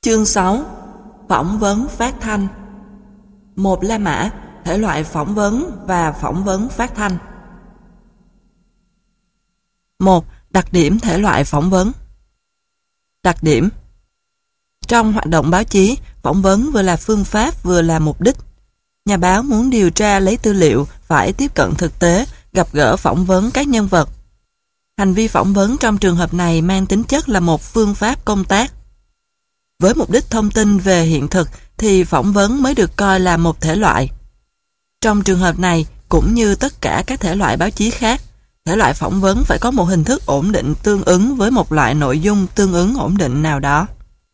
Chương 6. Phỏng vấn phát thanh. 1. La mã, thể loại phỏng vấn và phỏng vấn phát thanh. 1. Đặc điểm thể loại phỏng vấn. Đặc điểm. Trong hoạt động báo chí, phỏng vấn vừa là phương pháp vừa là mục đích. Nhà báo muốn điều tra lấy tư liệu phải tiếp cận thực tế, gặp gỡ phỏng vấn các nhân vật. Hành vi phỏng vấn trong trường hợp này mang tính chất là một phương pháp công tác. Với mục đích thông tin về hiện thực thì phỏng vấn mới được coi là một thể loại. Trong trường hợp này, cũng như tất cả các thể loại báo chí khác, thể loại phỏng vấn phải có một hình thức ổn định tương ứng với một loại nội dung tương ứng ổn định nào đó.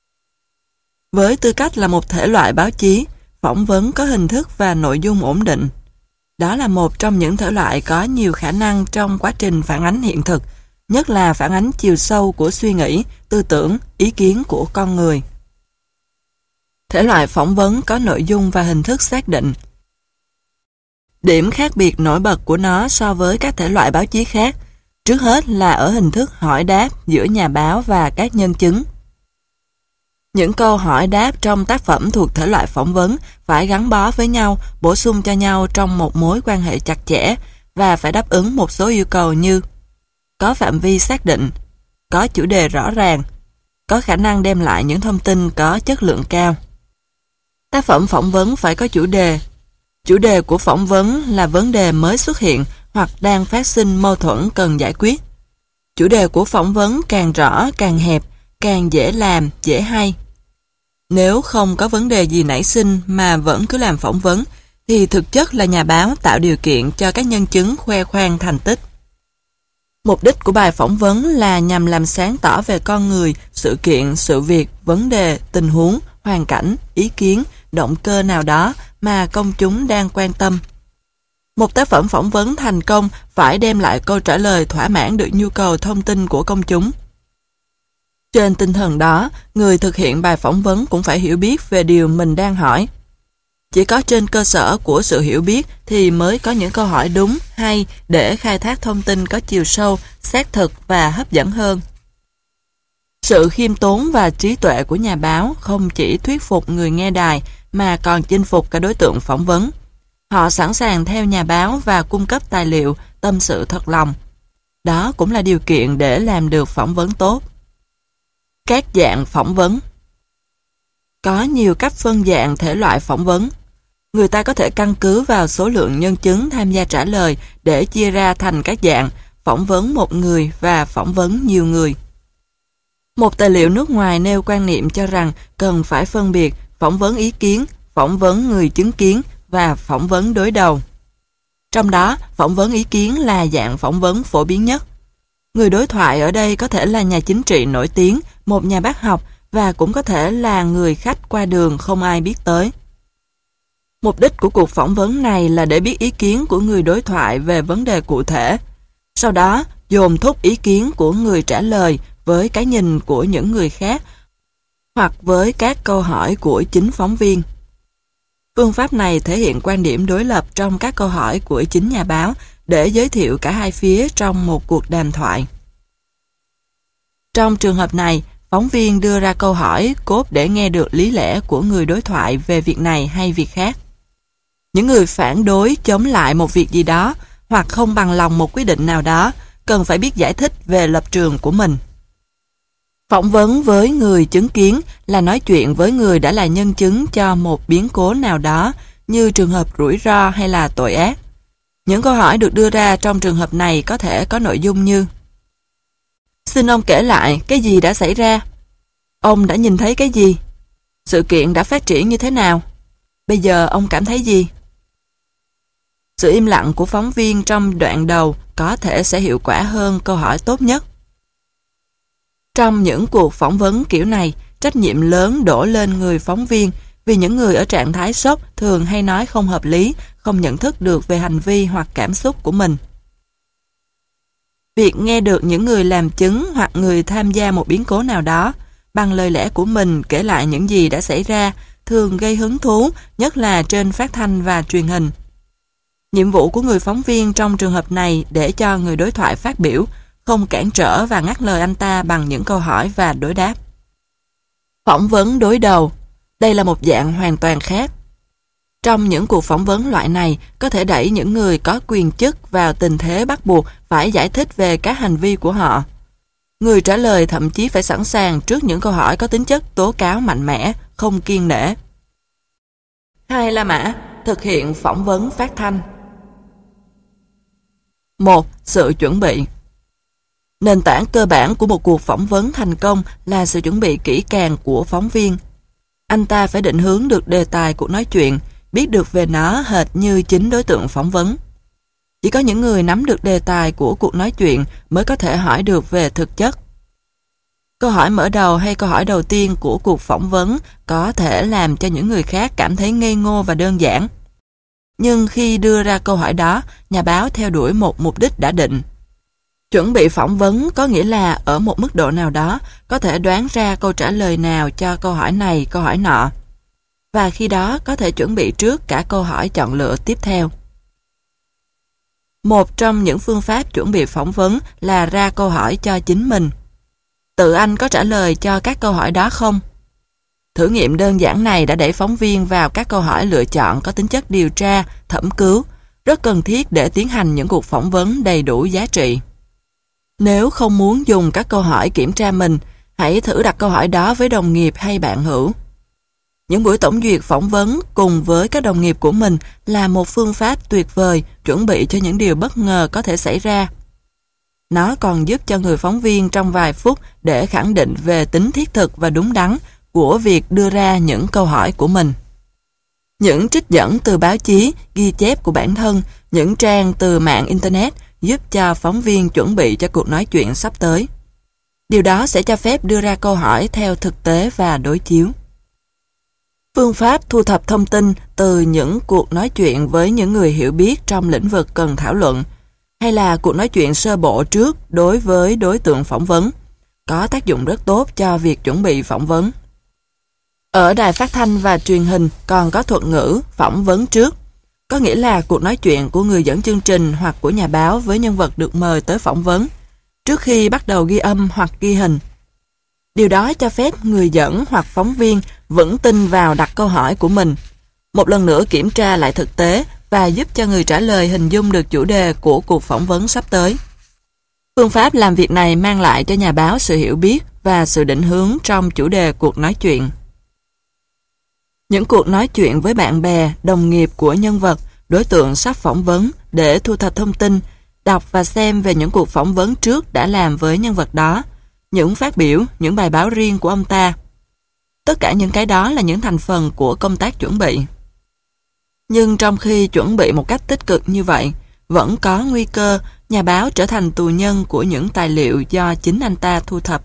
Với tư cách là một thể loại báo chí, phỏng vấn có hình thức và nội dung ổn định. Đó là một trong những thể loại có nhiều khả năng trong quá trình phản ánh hiện thực, nhất là phản ánh chiều sâu của suy nghĩ, tư tưởng, ý kiến của con người. Thể loại phỏng vấn có nội dung và hình thức xác định. Điểm khác biệt nổi bật của nó so với các thể loại báo chí khác, trước hết là ở hình thức hỏi đáp giữa nhà báo và các nhân chứng. Những câu hỏi đáp trong tác phẩm thuộc thể loại phỏng vấn phải gắn bó với nhau, bổ sung cho nhau trong một mối quan hệ chặt chẽ và phải đáp ứng một số yêu cầu như có phạm vi xác định, có chủ đề rõ ràng, có khả năng đem lại những thông tin có chất lượng cao. Tác phẩm phỏng vấn phải có chủ đề. Chủ đề của phỏng vấn là vấn đề mới xuất hiện hoặc đang phát sinh mâu thuẫn cần giải quyết. Chủ đề của phỏng vấn càng rõ, càng hẹp, càng dễ làm, dễ hay. Nếu không có vấn đề gì nảy sinh mà vẫn cứ làm phỏng vấn, thì thực chất là nhà báo tạo điều kiện cho các nhân chứng khoe khoang thành tích. Mục đích của bài phỏng vấn là nhằm làm sáng tỏ về con người, sự kiện, sự việc, vấn đề, tình huống, hoàn cảnh, ý kiến, động cơ nào đó mà công chúng đang quan tâm. Một tác phẩm phỏng vấn thành công phải đem lại câu trả lời thỏa mãn được nhu cầu thông tin của công chúng. Trên tinh thần đó, người thực hiện bài phỏng vấn cũng phải hiểu biết về điều mình đang hỏi. Chỉ có trên cơ sở của sự hiểu biết thì mới có những câu hỏi đúng, hay để khai thác thông tin có chiều sâu, xác thực và hấp dẫn hơn. Sự khiêm tốn và trí tuệ của nhà báo không chỉ thuyết phục người nghe đài mà còn chinh phục cả đối tượng phỏng vấn. Họ sẵn sàng theo nhà báo và cung cấp tài liệu, tâm sự thật lòng. Đó cũng là điều kiện để làm được phỏng vấn tốt. Các dạng phỏng vấn. Có nhiều cách phân dạng thể loại phỏng vấn. Người ta có thể căn cứ vào số lượng nhân chứng tham gia trả lời để chia ra thành các dạng phỏng vấn một người và phỏng vấn nhiều người. Một tài liệu nước ngoài nêu quan niệm cho rằng cần phải phân biệt phỏng vấn ý kiến, phỏng vấn người chứng kiến và phỏng vấn đối đầu. Trong đó, phỏng vấn ý kiến là dạng phỏng vấn phổ biến nhất. Người đối thoại ở đây có thể là nhà chính trị nổi tiếng, một nhà bác học và cũng có thể là người khách qua đường không ai biết tới. Mục đích của cuộc phỏng vấn này là để biết ý kiến của người đối thoại về vấn đề cụ thể. Sau đó, dồn thúc ý kiến của người trả lời với cái nhìn của những người khác hoặc với các câu hỏi của chính phóng viên. Phương pháp này thể hiện quan điểm đối lập trong các câu hỏi của chính nhà báo để giới thiệu cả hai phía trong một cuộc đàm thoại. Trong trường hợp này, phóng viên đưa ra câu hỏi cốt để nghe được lý lẽ của người đối thoại về việc này hay việc khác. Những người phản đối chống lại một việc gì đó hoặc không bằng lòng một quyết định nào đó cần phải biết giải thích về lập trường của mình. Phỏng vấn với người chứng kiến là nói chuyện với người đã là nhân chứng cho một biến cố nào đó như trường hợp rủi ro hay là tội ác. Những câu hỏi được đưa ra trong trường hợp này có thể có nội dung như: xin ông kể lại cái gì đã xảy ra? Ông đã nhìn thấy cái gì? Sự kiện đã phát triển như thế nào? Bây giờ ông cảm thấy gì? Sự im lặng của phóng viên trong đoạn đầu có thể sẽ hiệu quả hơn câu hỏi tốt nhất. Trong những cuộc phỏng vấn kiểu này, trách nhiệm lớn đổ lên người phóng viên vì những người ở trạng thái sốc thường hay nói không hợp lý, không nhận thức được về hành vi hoặc cảm xúc của mình. Việc nghe được những người làm chứng hoặc người tham gia một biến cố nào đó bằng lời lẽ của mình kể lại những gì đã xảy ra thường gây hứng thú, nhất là trên phát thanh và truyền hình. Nhiệm vụ của người phóng viên trong trường hợp này để cho người đối thoại phát biểu, không cản trở và ngắt lời anh ta bằng những câu hỏi và đối đáp. Phỏng vấn đối đầu. Đây là một dạng hoàn toàn khác. Trong những cuộc phỏng vấn loại này, có thể đẩy những người có quyền chức vào tình thế bắt buộc phải giải thích về các hành vi của họ. Người trả lời thậm chí phải sẵn sàng trước những câu hỏi có tính chất tố cáo mạnh mẽ, không kiêng nể. 2. La Mã, thực hiện phỏng vấn phát thanh. 1. Sự chuẩn bị. Nền tảng cơ bản của một cuộc phỏng vấn thành công là sự chuẩn bị kỹ càng của phóng viên. Anh ta phải định hướng được đề tài cuộc nói chuyện, biết được về nó hệt như chính đối tượng phỏng vấn. Chỉ có những người nắm được đề tài của cuộc nói chuyện mới có thể hỏi được về thực chất. Câu hỏi mở đầu hay câu hỏi đầu tiên của cuộc phỏng vấn có thể làm cho những người khác cảm thấy ngây ngô và đơn giản. Nhưng khi đưa ra câu hỏi đó, nhà báo theo đuổi một mục đích đã định. Chuẩn bị phỏng vấn có nghĩa là ở một mức độ nào đó có thể đoán ra câu trả lời nào cho câu hỏi này, câu hỏi nọ. Và khi đó có thể chuẩn bị trước cả câu hỏi chọn lựa tiếp theo. Một trong những phương pháp chuẩn bị phỏng vấn là ra câu hỏi cho chính mình. Tự anh có trả lời cho các câu hỏi đó không? Thử nghiệm đơn giản này đã đẩy phóng viên vào các câu hỏi lựa chọn có tính chất điều tra, thẩm cứu, rất cần thiết để tiến hành những cuộc phỏng vấn đầy đủ giá trị. Nếu không muốn dùng các câu hỏi kiểm tra mình, hãy thử đặt câu hỏi đó với đồng nghiệp hay bạn hữu. Những buổi tổng duyệt phỏng vấn cùng với các đồng nghiệp của mình là một phương pháp tuyệt vời chuẩn bị cho những điều bất ngờ có thể xảy ra. Nó còn giúp cho người phóng viên trong vài phút để khẳng định về tính thiết thực và đúng đắn của việc đưa ra những câu hỏi của mình. Những trích dẫn từ báo chí, ghi chép của bản thân, những trang từ mạng Internet giúp cho phóng viên chuẩn bị cho cuộc nói chuyện sắp tới. Điều đó sẽ cho phép đưa ra câu hỏi theo thực tế và đối chiếu. Phương pháp thu thập thông tin từ những cuộc nói chuyện với những người hiểu biết trong lĩnh vực cần thảo luận, hay là cuộc nói chuyện sơ bộ trước đối với đối tượng phỏng vấn, có tác dụng rất tốt cho việc chuẩn bị phỏng vấn. Ở đài phát thanh và truyền hình còn có thuật ngữ phỏng vấn trước, có nghĩa là cuộc nói chuyện của người dẫn chương trình hoặc của nhà báo với nhân vật được mời tới phỏng vấn, trước khi bắt đầu ghi âm hoặc ghi hình. Điều đó cho phép người dẫn hoặc phóng viên vững tin vào đặt câu hỏi của mình, một lần nữa kiểm tra lại thực tế và giúp cho người trả lời hình dung được chủ đề của cuộc phỏng vấn sắp tới. Phương pháp làm việc này mang lại cho nhà báo sự hiểu biết và sự định hướng trong chủ đề cuộc nói chuyện. Những cuộc nói chuyện với bạn bè, đồng nghiệp của nhân vật, đối tượng sắp phỏng vấn để thu thập thông tin, đọc và xem về những cuộc phỏng vấn trước đã làm với nhân vật đó, những phát biểu, những bài báo riêng của ông ta. Tất cả những cái đó là những thành phần của công tác chuẩn bị. Nhưng trong khi chuẩn bị một cách tích cực như vậy, vẫn có nguy cơ nhà báo trở thành tù nhân của những tài liệu do chính anh ta thu thập.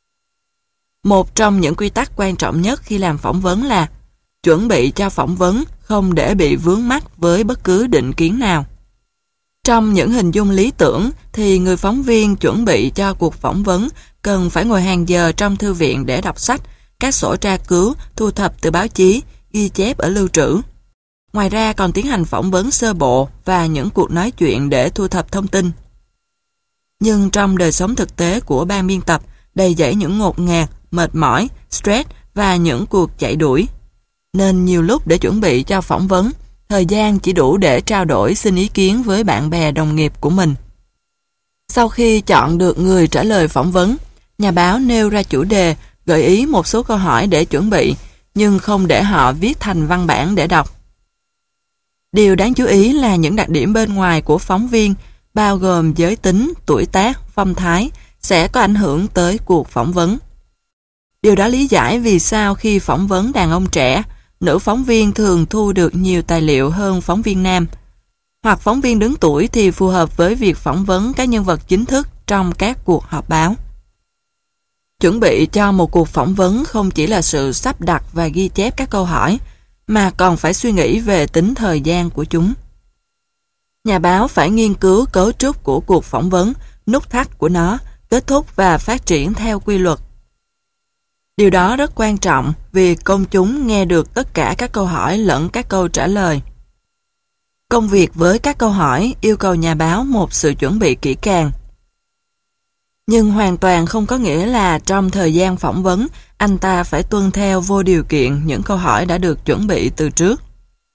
Một trong những quy tắc quan trọng nhất khi làm phỏng vấn là chuẩn bị cho phỏng vấn không để bị vướng mắc với bất cứ định kiến nào. Trong những hình dung lý tưởng thì người phóng viên chuẩn bị cho cuộc phỏng vấn cần phải ngồi hàng giờ trong thư viện để đọc sách, các sổ tra cứu, thu thập từ báo chí, ghi chép ở lưu trữ. Ngoài ra còn tiến hành phỏng vấn sơ bộ và những cuộc nói chuyện để thu thập thông tin. Nhưng trong đời sống thực tế của ban biên tập đầy dẫy những ngột ngạt, mệt mỏi, stress và những cuộc chạy đuổi. Nên nhiều lúc để chuẩn bị cho phỏng vấn, thời gian chỉ đủ để trao đổi xin ý kiến với bạn bè đồng nghiệp của mình. Sau khi chọn được người trả lời phỏng vấn, nhà báo nêu ra chủ đề, gợi ý một số câu hỏi để chuẩn bị, nhưng không để họ viết thành văn bản để đọc. Điều đáng chú ý là những đặc điểm bên ngoài của phóng viên, bao gồm giới tính, tuổi tác, phong thái, sẽ có ảnh hưởng tới cuộc phỏng vấn. Điều đó lý giải vì sao khi phỏng vấn đàn ông trẻ, nữ phóng viên thường thu được nhiều tài liệu hơn phóng viên nam, hoặc phóng viên đứng tuổi thì phù hợp với việc phỏng vấn các nhân vật chính thức trong các cuộc họp báo. Chuẩn bị cho một cuộc phỏng vấn không chỉ là sự sắp đặt và ghi chép các câu hỏi, mà còn phải suy nghĩ về tính thời gian của chúng. Nhà báo phải nghiên cứu cấu trúc của cuộc phỏng vấn, nút thắt của nó, kết thúc và phát triển theo quy luật. Điều đó rất quan trọng vì công chúng nghe được tất cả các câu hỏi lẫn các câu trả lời. Công việc với các câu hỏi yêu cầu nhà báo một sự chuẩn bị kỹ càng. Nhưng hoàn toàn không có nghĩa là trong thời gian phỏng vấn, anh ta phải tuân theo vô điều kiện những câu hỏi đã được chuẩn bị từ trước.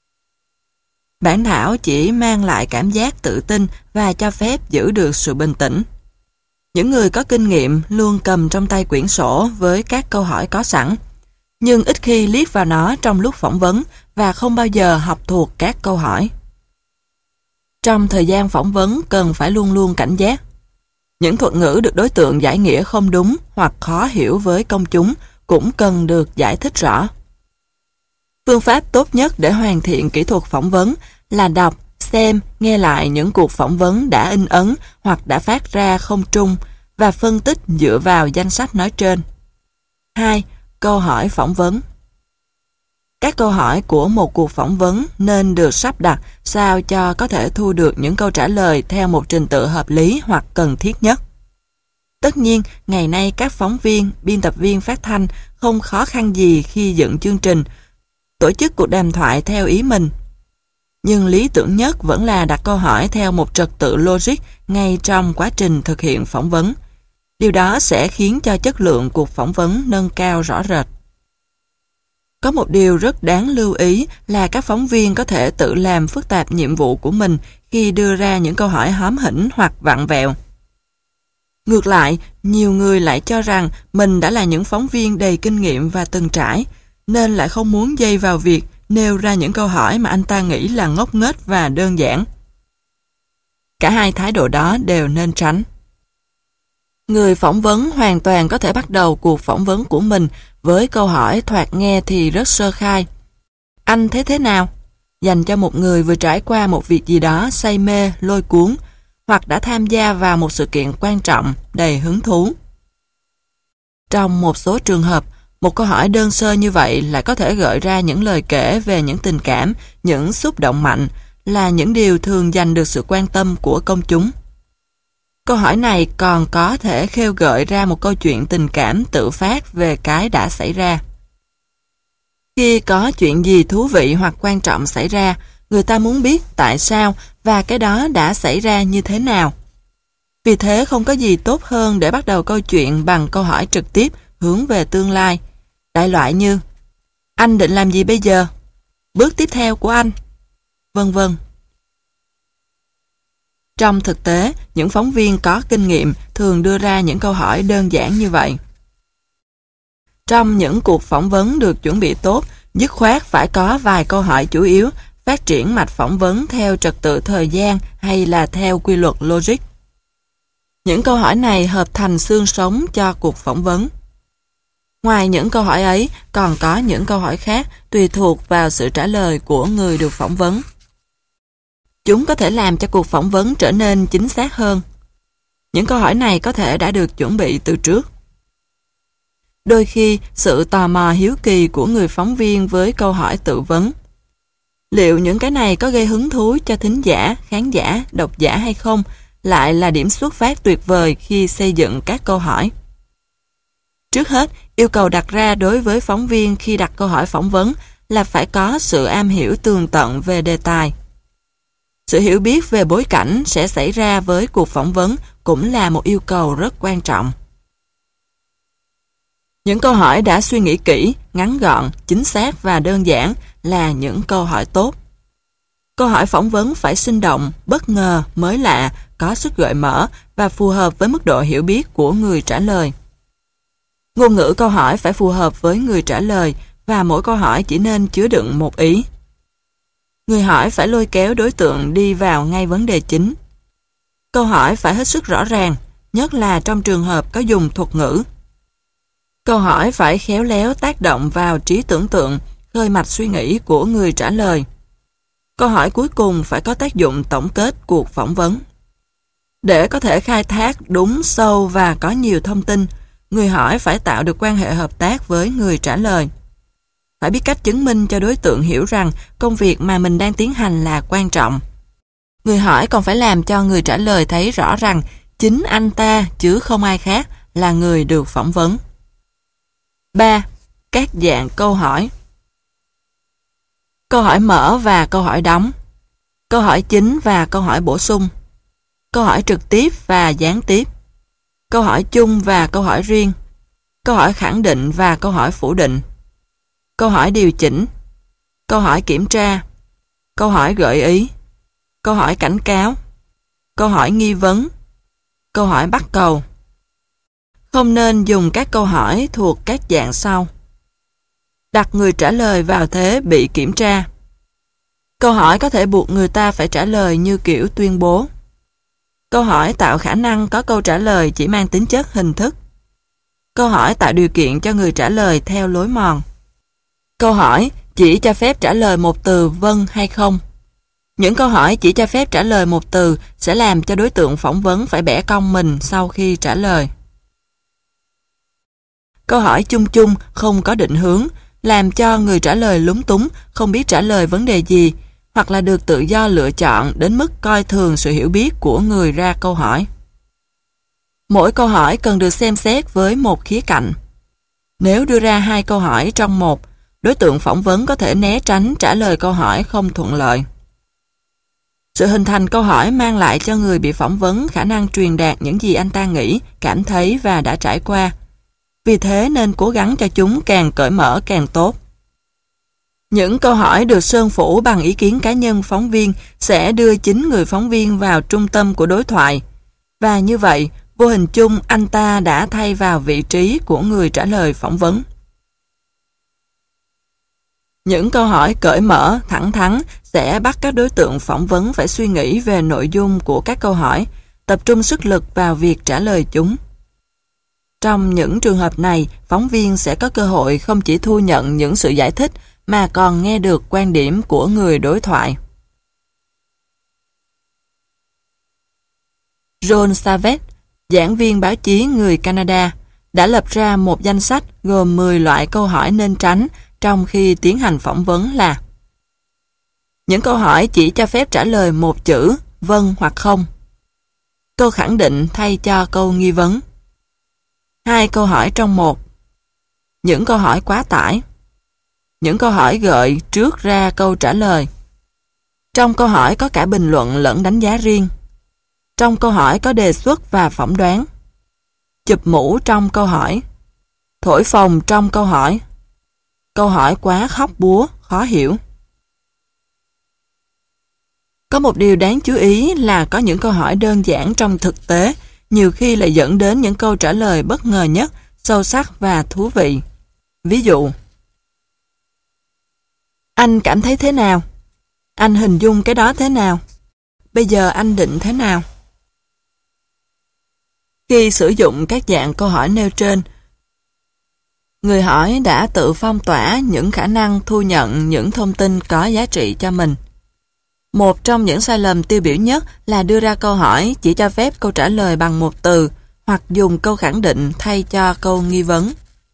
Bản thảo chỉ mang lại cảm giác tự tin và cho phép giữ được sự bình tĩnh. Những người có kinh nghiệm luôn cầm trong tay quyển sổ với các câu hỏi có sẵn, nhưng ít khi liếc vào nó trong lúc phỏng vấn và không bao giờ học thuộc các câu hỏi. Trong thời gian phỏng vấn cần phải luôn luôn cảnh giác. Những thuật ngữ được đối tượng giải nghĩa không đúng hoặc khó hiểu với công chúng cũng cần được giải thích rõ. Phương pháp tốt nhất để hoàn thiện kỹ thuật phỏng vấn là đọc, xem, nghe lại những cuộc phỏng vấn đã in ấn hoặc đã phát ra không trung và phân tích dựa vào danh sách nói trên. 2. Câu hỏi phỏng vấn. Các câu hỏi của một cuộc phỏng vấn nên được sắp đặt sao cho có thể thu được những câu trả lời theo một trình tự hợp lý hoặc cần thiết nhất. Tất nhiên, ngày nay các phóng viên, biên tập viên phát thanh không khó khăn gì khi dựng chương trình, tổ chức cuộc đàm thoại theo ý mình. Nhưng lý tưởng nhất vẫn là đặt câu hỏi theo một trật tự logic ngay trong quá trình thực hiện phỏng vấn. Điều đó sẽ khiến cho chất lượng cuộc phỏng vấn nâng cao rõ rệt. Có một điều rất đáng lưu ý là các phóng viên có thể tự làm phức tạp nhiệm vụ của mình khi đưa ra những câu hỏi hóm hỉnh hoặc vặn vẹo. Ngược lại, nhiều người lại cho rằng mình đã là những phóng viên đầy kinh nghiệm và từng trải, nên lại không muốn dây vào việc nêu ra những câu hỏi mà anh ta nghĩ là ngốc nghếch và đơn giản. Cả hai thái độ đó đều nên tránh. Người phỏng vấn hoàn toàn có thể bắt đầu cuộc phỏng vấn của mình với câu hỏi thoạt nghe thì rất sơ khai. Anh thấy thế nào? Dành cho một người vừa trải qua một việc gì đó say mê, lôi cuốn, hoặc đã tham gia vào một sự kiện quan trọng, đầy hứng thú. Trong một số trường hợp, một câu hỏi đơn sơ như vậy lại có thể gợi ra những lời kể về những tình cảm, những xúc động mạnh, là những điều thường giành được sự quan tâm của công chúng. Câu hỏi này còn có thể khêu gợi ra một câu chuyện tình cảm tự phát về cái đã xảy ra. Khi có chuyện gì thú vị hoặc quan trọng xảy ra, người ta muốn biết tại sao và cái đó đã xảy ra như thế nào. Vì thế không có gì tốt hơn để bắt đầu câu chuyện bằng câu hỏi trực tiếp hướng về tương lai. Đại loại như: anh định làm gì bây giờ? Bước tiếp theo của anh? Vân vân. Trong thực tế, những phóng viên có kinh nghiệm thường đưa ra những câu hỏi đơn giản như vậy. Trong những cuộc phỏng vấn được chuẩn bị tốt, dứt khoát phải có vài câu hỏi chủ yếu, phát triển mạch phỏng vấn theo trật tự thời gian hay là theo quy luật logic. Những câu hỏi này hợp thành xương sống cho cuộc phỏng vấn. Ngoài những câu hỏi ấy, còn có những câu hỏi khác tùy thuộc vào sự trả lời của người được phỏng vấn. Chúng có thể làm cho cuộc phỏng vấn trở nên chính xác hơn. Những câu hỏi này có thể đã được chuẩn bị từ trước. Đôi khi, sự tò mò hiếu kỳ của người phóng viên với câu hỏi tự vấn. Liệu những cái này có gây hứng thú cho thính giả, khán giả, độc giả hay không, lại là điểm xuất phát tuyệt vời khi xây dựng các câu hỏi. Trước hết, yêu cầu đặt ra đối với phóng viên khi đặt câu hỏi phỏng vấn là phải có sự am hiểu tường tận về đề tài. Sự hiểu biết về bối cảnh sẽ xảy ra với cuộc phỏng vấn cũng là một yêu cầu rất quan trọng. Những câu hỏi đã suy nghĩ kỹ, ngắn gọn, chính xác và đơn giản là những câu hỏi tốt. Câu hỏi phỏng vấn phải sinh động, bất ngờ, mới lạ, có sức gợi mở và phù hợp với mức độ hiểu biết của người trả lời. Ngôn ngữ câu hỏi phải phù hợp với người trả lời và mỗi câu hỏi chỉ nên chứa đựng một ý. Người hỏi phải lôi kéo đối tượng đi vào ngay vấn đề chính. Câu hỏi phải hết sức rõ ràng, nhất là trong trường hợp có dùng thuật ngữ. Câu hỏi phải khéo léo tác động vào trí tưởng tượng, khơi mạch suy nghĩ của người trả lời. Câu hỏi cuối cùng phải có tác dụng tổng kết cuộc phỏng vấn. Để có thể khai thác đúng, sâu và có nhiều thông tin, người hỏi phải tạo được quan hệ hợp tác với người trả lời. Phải biết cách chứng minh cho đối tượng hiểu rằng công việc mà mình đang tiến hành là quan trọng. Người hỏi còn phải làm cho người trả lời thấy rõ rằng chính anh ta chứ không ai khác là người được phỏng vấn. 3. Các dạng câu hỏi. Câu hỏi mở và câu hỏi đóng. Câu hỏi chính và câu hỏi bổ sung. Câu hỏi trực tiếp và gián tiếp. câu hỏi chung và câu hỏi riêng, câu hỏi khẳng định và câu hỏi phủ định, câu hỏi điều chỉnh, câu hỏi kiểm tra, câu hỏi gợi ý, câu hỏi cảnh cáo, câu hỏi nghi vấn, câu hỏi bắt cầu. Không nên dùng các câu hỏi thuộc các dạng sau. Đặt người trả lời vào thế bị kiểm tra. Câu hỏi có thể buộc người ta phải trả lời như kiểu tuyên bố. Câu hỏi tạo khả năng có câu trả lời chỉ mang tính chất hình thức. Câu hỏi tạo điều kiện cho người trả lời theo lối mòn. Câu hỏi chỉ cho phép trả lời một từ vâng hay không. Những câu hỏi chỉ cho phép trả lời một từ sẽ làm cho đối tượng phỏng vấn phải bẻ cong mình sau khi trả lời. Câu hỏi chung chung không có định hướng, làm cho người trả lời lúng túng, không biết trả lời vấn đề gì, hoặc là được tự do lựa chọn đến mức coi thường sự hiểu biết của người ra câu hỏi. Mỗi câu hỏi cần được xem xét với một khía cạnh. Nếu đưa ra 2 câu hỏi trong một, đối tượng phỏng vấn có thể né tránh trả lời câu hỏi không thuận lợi. Sự hình thành câu hỏi mang lại cho người bị phỏng vấn khả năng truyền đạt những gì anh ta nghĩ, cảm thấy và đã trải qua. Vì thế nên cố gắng cho chúng càng cởi mở càng tốt. Những câu hỏi được sơn phủ bằng ý kiến cá nhân phóng viên sẽ đưa chính người phóng viên vào trung tâm của đối thoại. Và như vậy, vô hình chung anh ta đã thay vào vị trí của người trả lời phỏng vấn. Những câu hỏi cởi mở, thẳng thắn sẽ bắt các đối tượng phỏng vấn phải suy nghĩ về nội dung của các câu hỏi, tập trung sức lực vào việc trả lời chúng. Trong những trường hợp này, phóng viên sẽ có cơ hội không chỉ thu nhận những sự giải thích mà còn nghe được quan điểm của người đối thoại. John Savage, giảng viên báo chí người Canada, đã lập ra một danh sách gồm 10 loại câu hỏi nên tránh trong khi tiến hành phỏng vấn là: những câu hỏi chỉ cho phép trả lời một chữ vâng hoặc không, câu khẳng định thay cho câu nghi vấn, 2 câu hỏi trong một, những câu hỏi quá tải, những câu hỏi gợi trước ra câu trả lời, trong câu hỏi có cả bình luận lẫn đánh giá riêng, trong câu hỏi có đề xuất và phỏng đoán, chụp mũ trong câu hỏi, thổi phồng trong câu hỏi quá hóc búa, khó hiểu. Có một điều đáng chú ý là có những câu hỏi đơn giản trong thực tế, nhiều khi lại dẫn đến những câu trả lời bất ngờ nhất, sâu sắc và thú vị. Ví dụ: anh cảm thấy thế nào? Anh hình dung cái đó thế nào? Bây giờ anh định thế nào? Khi sử dụng các dạng câu hỏi nêu trên, người hỏi đã tự phong tỏa những khả năng thu nhận những thông tin có giá trị cho mình. Một trong những sai lầm tiêu biểu nhất là đưa ra câu hỏi chỉ cho phép câu trả lời bằng một từ hoặc dùng câu khẳng định thay cho câu nghi vấn.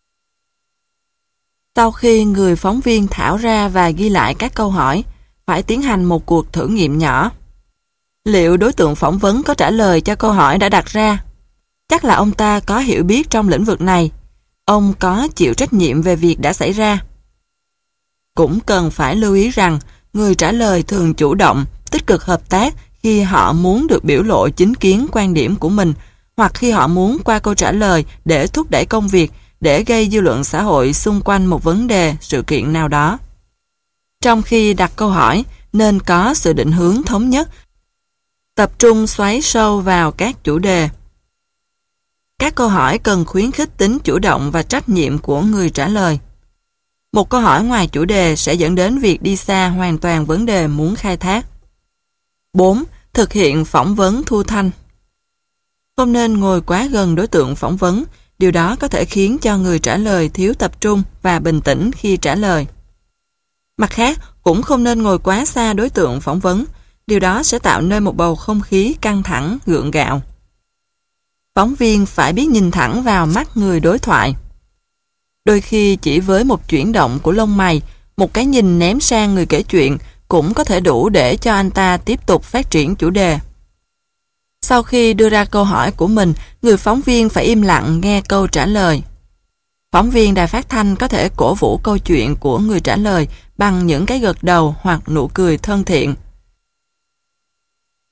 Sau khi người phóng viên thảo ra và ghi lại các câu hỏi, phải tiến hành một cuộc thử nghiệm nhỏ. Liệu đối tượng phỏng vấn có trả lời cho câu hỏi đã đặt ra? Chắc là ông ta có hiểu biết trong lĩnh vực này. Ông có chịu trách nhiệm về việc đã xảy ra. Cũng cần phải lưu ý rằng người trả lời thường chủ động, tích cực hợp tác khi họ muốn được biểu lộ chính kiến quan điểm của mình, hoặc khi họ muốn qua câu trả lời để thúc đẩy công việc, để gây dư luận xã hội xung quanh một vấn đề, sự kiện nào đó. Trong khi đặt câu hỏi, nên có sự định hướng thống nhất, tập trung xoáy sâu vào các chủ đề. Các câu hỏi cần khuyến khích tính chủ động và trách nhiệm của người trả lời. Một câu hỏi ngoài chủ đề sẽ dẫn đến việc đi xa hoàn toàn vấn đề muốn khai thác. 4. Thực hiện phỏng vấn thu thanh. Không nên ngồi quá gần đối tượng phỏng vấn, điều đó có thể khiến cho người trả lời thiếu tập trung và bình tĩnh khi trả lời. Mặt khác, cũng không nên ngồi quá xa đối tượng phỏng vấn, điều đó sẽ tạo nên một bầu không khí căng thẳng, gượng gạo. Phóng viên phải biết nhìn thẳng vào mắt người đối thoại. Đôi khi chỉ với một chuyển động của lông mày, một cái nhìn ném sang người kể chuyện cũng có thể đủ để cho anh ta tiếp tục phát triển chủ đề. Sau khi đưa ra câu hỏi của mình, người phóng viên phải im lặng nghe câu trả lời. Phóng viên đài phát thanh có thể cổ vũ câu chuyện của người trả lời bằng những cái gật đầu hoặc nụ cười thân thiện.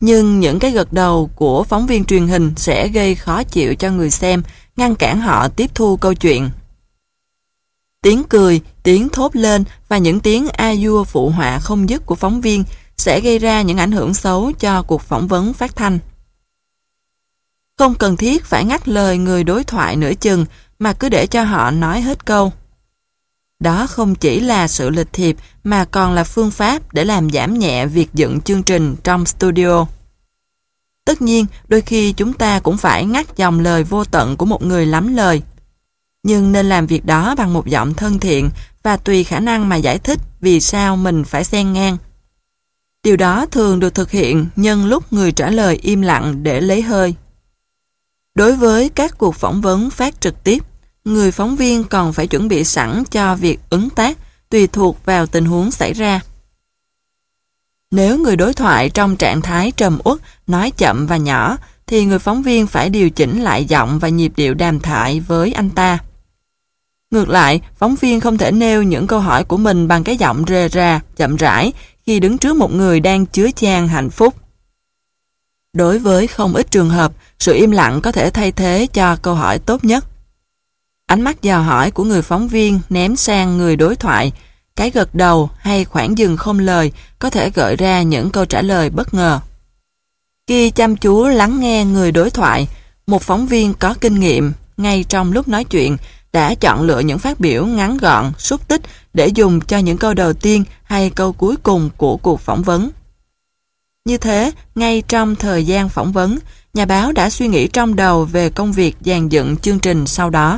Nhưng những cái gật đầu của phóng viên truyền hình sẽ gây khó chịu cho người xem, ngăn cản họ tiếp thu câu chuyện. Tiếng cười, tiếng thốt lên và những tiếng a dua phụ họa không dứt của phóng viên sẽ gây ra những ảnh hưởng xấu cho cuộc phỏng vấn phát thanh. Không cần thiết phải ngắt lời người đối thoại nửa chừng mà cứ để cho họ nói hết câu. Đó không chỉ là sự lịch thiệp mà còn là phương pháp để làm giảm nhẹ việc dựng chương trình trong studio. Tất nhiên, đôi khi chúng ta cũng phải ngắt dòng lời vô tận của một người lắm lời. Nhưng nên làm việc đó bằng một giọng thân thiện và tùy khả năng mà giải thích vì sao mình phải xen ngang. Điều đó thường được thực hiện nhân lúc người trả lời im lặng để lấy hơi. Đối với các cuộc phỏng vấn phát trực tiếp, người phóng viên còn phải chuẩn bị sẵn cho việc ứng tác tùy thuộc vào tình huống xảy ra. Nếu người đối thoại trong trạng thái trầm uất, nói chậm và nhỏ, thì người phóng viên phải điều chỉnh lại giọng và nhịp điệu đàm thoại với anh ta. Ngược lại, phóng viên không thể nêu những câu hỏi của mình bằng cái giọng rề rà, chậm rãi khi đứng trước một người đang chứa chan hạnh phúc. Đối với không ít trường hợp, sự im lặng có thể thay thế cho câu hỏi tốt nhất. Ánh mắt dò hỏi của người phóng viên ném sang người đối thoại, cái gật đầu hay khoảng dừng không lời có thể gợi ra những câu trả lời bất ngờ. Khi chăm chú lắng nghe người đối thoại, một phóng viên có kinh nghiệm ngay trong lúc nói chuyện đã chọn lựa những phát biểu ngắn gọn, xúc tích để dùng cho những câu đầu tiên hay câu cuối cùng của cuộc phỏng vấn. Như thế, ngay trong thời gian phỏng vấn, nhà báo đã suy nghĩ trong đầu về công việc dàn dựng chương trình sau đó.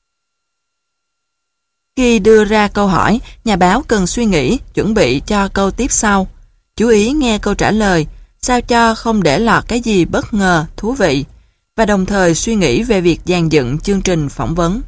Khi đưa ra câu hỏi, nhà báo cần suy nghĩ, chuẩn bị cho câu tiếp sau. Chú ý nghe câu trả lời, sao cho không để lọt cái gì bất ngờ, thú vị, và đồng thời suy nghĩ về việc dàn dựng chương trình phỏng vấn.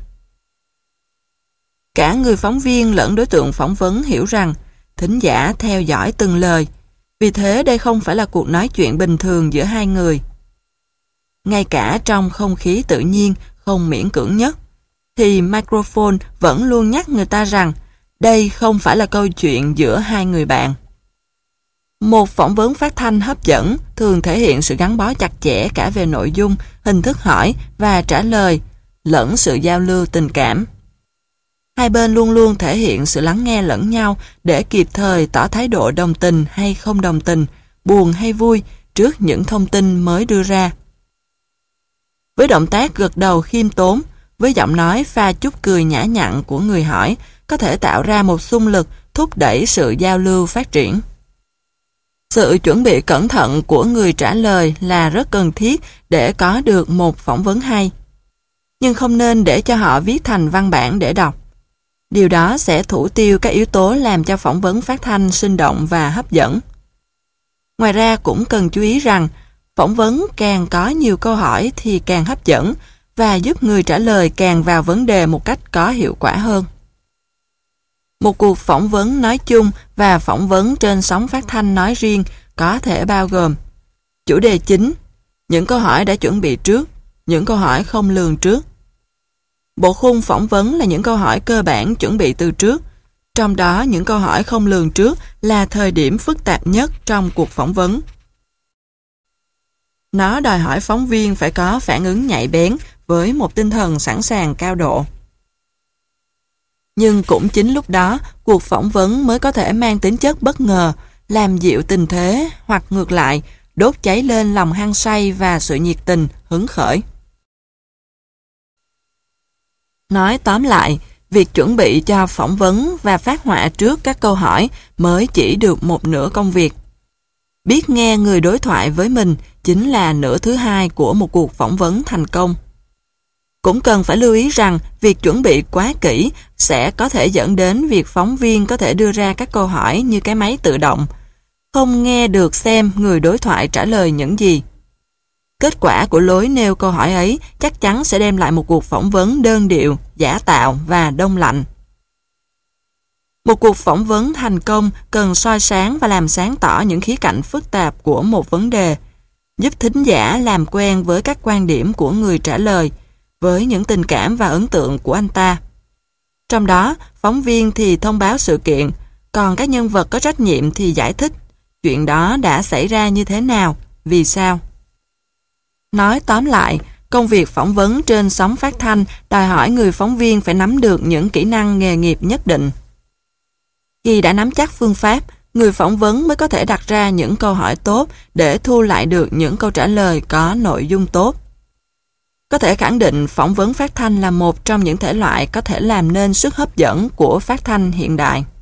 Cả người phóng viên lẫn đối tượng phỏng vấn hiểu rằng thính giả theo dõi từng lời, vì thế đây không phải là cuộc nói chuyện bình thường giữa hai người. Ngay cả trong không khí tự nhiên, không miễn cưỡng nhất, thì microphone vẫn luôn nhắc người ta rằng đây không phải là câu chuyện giữa hai người bạn. Một phỏng vấn phát thanh hấp dẫn thường thể hiện sự gắn bó chặt chẽ cả về nội dung, hình thức hỏi và trả lời, lẫn sự giao lưu tình cảm. Hai bên luôn luôn thể hiện sự lắng nghe lẫn nhau để kịp thời tỏ thái độ đồng tình hay không đồng tình, buồn hay vui trước những thông tin mới đưa ra. Với động tác gật đầu khiêm tốn, với giọng nói pha chút cười nhã nhặn của người hỏi, có thể tạo ra một xung lực thúc đẩy sự giao lưu phát triển. Sự chuẩn bị cẩn thận của người trả lời là rất cần thiết để có được một phỏng vấn hay. Nhưng không nên để cho họ viết thành văn bản để đọc. Điều đó sẽ thủ tiêu các yếu tố làm cho phỏng vấn phát thanh sinh động và hấp dẫn. Ngoài ra cũng cần chú ý rằng, phỏng vấn càng có nhiều câu hỏi thì càng hấp dẫn và giúp người trả lời càng vào vấn đề một cách có hiệu quả hơn. Một cuộc phỏng vấn nói chung và phỏng vấn trên sóng phát thanh nói riêng có thể bao gồm chủ đề chính, những câu hỏi đã chuẩn bị trước, những câu hỏi không lường trước. Bộ khung phỏng vấn là những câu hỏi cơ bản chuẩn bị từ trước, trong đó những câu hỏi không lường trước là thời điểm phức tạp nhất trong cuộc phỏng vấn. Nó đòi hỏi phóng viên phải có phản ứng nhạy bén với một tinh thần sẵn sàng cao độ. Nhưng cũng chính lúc đó, cuộc phỏng vấn mới có thể mang tính chất bất ngờ, làm dịu tình thế hoặc ngược lại, đốt cháy lên lòng hăng say và sự nhiệt tình, hứng khởi. Nói tóm lại, việc chuẩn bị cho phỏng vấn và phát họa trước các câu hỏi mới chỉ được một nửa công việc. Biết nghe người đối thoại với mình chính là nửa thứ hai của một cuộc phỏng vấn thành công. Cũng cần phải lưu ý rằng việc chuẩn bị quá kỹ sẽ có thể dẫn đến việc phóng viên có thể đưa ra các câu hỏi như cái máy tự động, không nghe được xem người đối thoại trả lời những gì. Kết quả của lối nêu câu hỏi ấy chắc chắn sẽ đem lại một cuộc phỏng vấn đơn điệu, giả tạo và đông lạnh. Một cuộc phỏng vấn thành công cần soi sáng và làm sáng tỏ những khía cạnh phức tạp của một vấn đề, giúp thính giả làm quen với các quan điểm của người trả lời, với những tình cảm và ấn tượng của anh ta. Trong đó, phóng viên thì thông báo sự kiện, còn các nhân vật có trách nhiệm thì giải thích chuyện đó đã xảy ra như thế nào, Vì sao? Nói tóm lại, công việc phỏng vấn trên sóng phát thanh đòi hỏi người phóng viên phải nắm được những kỹ năng nghề nghiệp nhất định. Khi đã nắm chắc phương pháp, người phỏng vấn mới có thể đặt ra những câu hỏi tốt để thu lại được những câu trả lời có nội dung tốt. Có thể khẳng định phỏng vấn phát thanh là một trong những thể loại có thể làm nên sức hấp dẫn của phát thanh hiện đại.